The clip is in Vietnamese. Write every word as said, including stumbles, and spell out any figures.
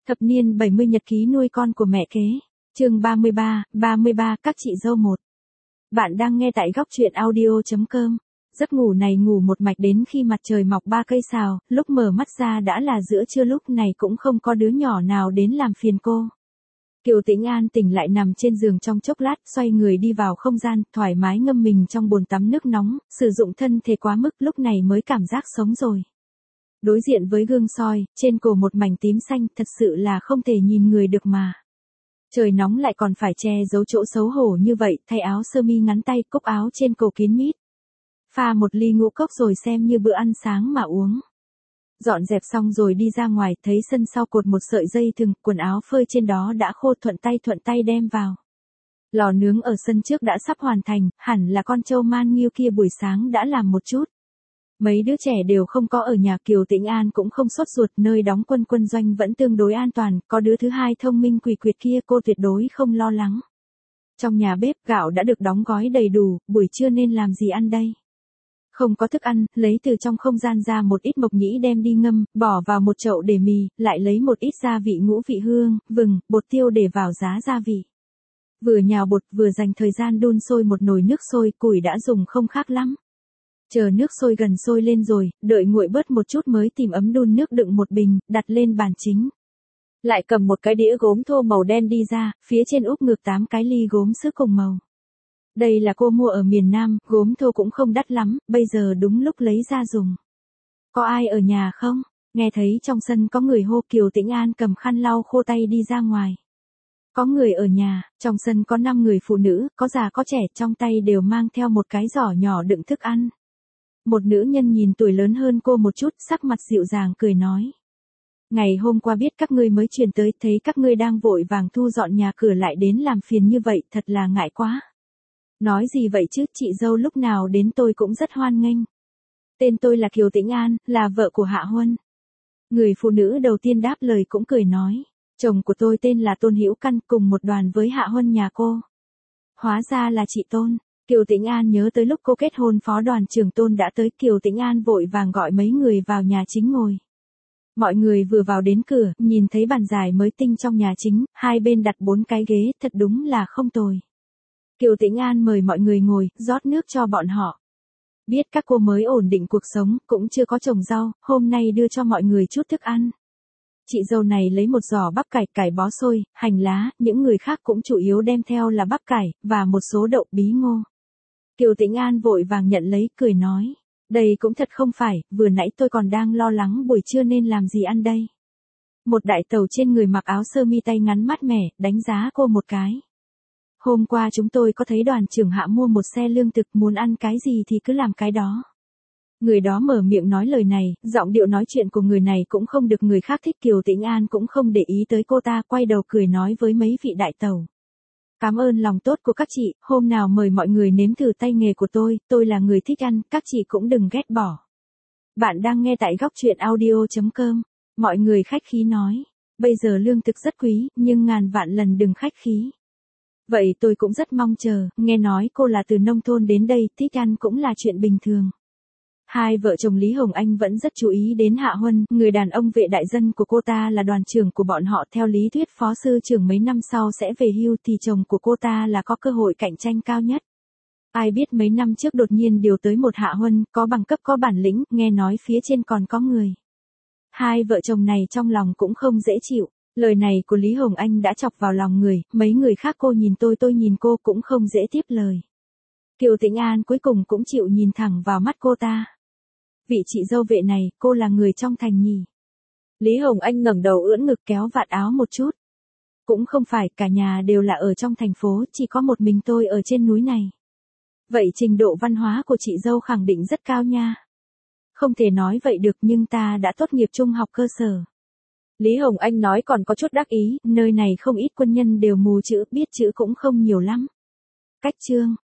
Thập niên bảy mươi nhật ký nuôi con của mẹ kế. Chương ba mươi ba, ba mươi ba các chị dâu một. Bạn đang nghe tại góc truyện audio chấm com. Giấc ngủ này ngủ một mạch đến khi mặt trời mọc ba cây sào, lúc mở mắt ra đã là giữa trưa, lúc này cũng không có đứa nhỏ nào đến làm phiền cô. Kiều Tĩnh An tỉnh lại nằm trên giường trong chốc lát, xoay người đi vào không gian, thoải mái ngâm mình trong bồn tắm nước nóng, sử dụng thân thể quá mức, lúc này mới cảm giác sống rồi. Đối diện với gương soi, trên cổ một mảnh tím xanh, thật sự là không thể nhìn người được mà. Trời nóng lại còn phải che giấu chỗ xấu hổ như vậy, thay áo sơ mi ngắn tay, cúc áo trên cổ kín mít. Pha một ly ngũ cốc rồi xem như bữa ăn sáng mà uống. Dọn dẹp xong rồi đi ra ngoài, thấy sân sau cột một sợi dây thừng, quần áo phơi trên đó đã khô, thuận tay thuận tay đem vào. Lò nướng ở sân trước đã sắp hoàn thành, hẳn là con trâu man nghiêu kia buổi sáng đã làm một chút. Mấy đứa trẻ đều không có ở nhà, Kiều Tĩnh An cũng không sốt ruột, nơi đóng quân quân doanh vẫn tương đối an toàn, có đứa thứ hai thông minh quỷ quyệt kia cô tuyệt đối không lo lắng. Trong nhà bếp gạo đã được đóng gói đầy đủ, buổi trưa nên làm gì ăn đây? Không có thức ăn, lấy từ trong không gian ra một ít mộc nhĩ đem đi ngâm, bỏ vào một chậu để mì, lại lấy một ít gia vị ngũ vị hương, vừng, bột tiêu để vào giá gia vị. Vừa nhào bột vừa dành thời gian đun sôi một nồi nước sôi, củi đã dùng không khác lắm. Chờ nước sôi gần sôi lên rồi, đợi nguội bớt một chút mới tìm ấm đun nước đựng một bình, đặt lên bàn chính. Lại cầm một cái đĩa gốm thô màu đen đi ra, phía trên úp ngược tám cái ly gốm sứ cùng màu. Đây là cô mua ở miền Nam, gốm thô cũng không đắt lắm, bây giờ đúng lúc lấy ra dùng. Có ai ở nhà không? Nghe thấy trong sân có người hô, Kiều Tĩnh An cầm khăn lau khô tay đi ra ngoài. Có người ở nhà, trong sân có năm người phụ nữ, có già có trẻ, trong tay đều mang theo một cái giỏ nhỏ đựng thức ăn. Một nữ nhân nhìn tuổi lớn hơn cô một chút, sắc mặt dịu dàng cười nói. Ngày hôm qua biết các ngươi mới truyền tới, thấy các ngươi đang vội vàng thu dọn nhà cửa lại đến làm phiền như vậy, thật là ngại quá. Nói gì vậy chứ, chị dâu lúc nào đến tôi cũng rất hoan nghênh. Tên tôi là Kiều Tĩnh An, là vợ của Hạ Huân. Người phụ nữ đầu tiên đáp lời cũng cười nói. Chồng của tôi tên là Tôn Hữu Căn, cùng một đoàn với Hạ Huân nhà cô. Hóa ra là chị Tôn. Kiều Tĩnh An nhớ tới lúc cô kết hôn phó đoàn trưởng Tôn đã tới, Kiều Tĩnh An vội vàng gọi mấy người vào nhà chính ngồi. Mọi người vừa vào đến cửa, nhìn thấy bàn dài mới tinh trong nhà chính, hai bên đặt bốn cái ghế, thật đúng là không tồi. Kiều Tĩnh An mời mọi người ngồi, rót nước cho bọn họ. Biết các cô mới ổn định cuộc sống, cũng chưa có trồng rau, hôm nay đưa cho mọi người chút thức ăn. Chị dâu này lấy một giỏ bắp cải, cải bó xôi, hành lá, những người khác cũng chủ yếu đem theo là bắp cải, và một số đậu, bí ngô. Kiều Tĩnh An vội vàng nhận lấy, cười nói. Đây cũng thật không phải, vừa nãy tôi còn đang lo lắng buổi trưa nên làm gì ăn đây. Một đại tẩu trên người mặc áo sơ mi tay ngắn mát mẻ, đánh giá cô một cái. Hôm qua chúng tôi có thấy đoàn trưởng Hạ mua một xe lương thực, muốn ăn cái gì thì cứ làm cái đó. Người đó mở miệng nói lời này, giọng điệu nói chuyện của người này cũng không được người khác thích, Kiều Tĩnh An cũng không để ý tới cô ta, quay đầu cười nói với mấy vị đại tẩu. Cảm ơn lòng tốt của các chị, hôm nào mời mọi người nếm thử tay nghề của tôi, tôi là người thích ăn, các chị cũng đừng ghét bỏ. Bạn đang nghe tại góc truyện audio chấm com, mọi người khách khí nói, bây giờ lương thực rất quý, nhưng ngàn vạn lần đừng khách khí. Vậy tôi cũng rất mong chờ, nghe nói cô là từ nông thôn đến đây, thích ăn cũng là chuyện bình thường. Hai vợ chồng Lý Hồng Anh vẫn rất chú ý đến Hạ Huân, người đàn ông vệ đại dân của cô ta là đoàn trưởng của bọn họ, theo lý thuyết phó sư trưởng mấy năm sau sẽ về hưu thì chồng của cô ta là có cơ hội cạnh tranh cao nhất. Ai biết mấy năm trước đột nhiên điều tới một Hạ Huân, có bằng cấp có bản lĩnh, nghe nói phía trên còn có người. Hai vợ chồng này trong lòng cũng không dễ chịu, lời này của Lý Hồng Anh đã chọc vào lòng người, mấy người khác cô nhìn tôi tôi nhìn cô cũng không dễ tiếp lời. Kiều Tĩnh An cuối cùng cũng chịu nhìn thẳng vào mắt cô ta. Vị chị dâu vệ này, cô là người trong thành nhỉ? Lý Hồng Anh ngẩng đầu ưỡn ngực kéo vạt áo một chút. Cũng không phải, cả nhà đều là ở trong thành phố, chỉ có một mình tôi ở trên núi này. Vậy trình độ văn hóa của chị dâu khẳng định rất cao nha. Không thể nói vậy được, nhưng ta đã tốt nghiệp trung học cơ sở. Lý Hồng Anh nói còn có chút đắc ý, nơi này không ít quân nhân đều mù chữ, biết chữ cũng không nhiều lắm. Cách chương.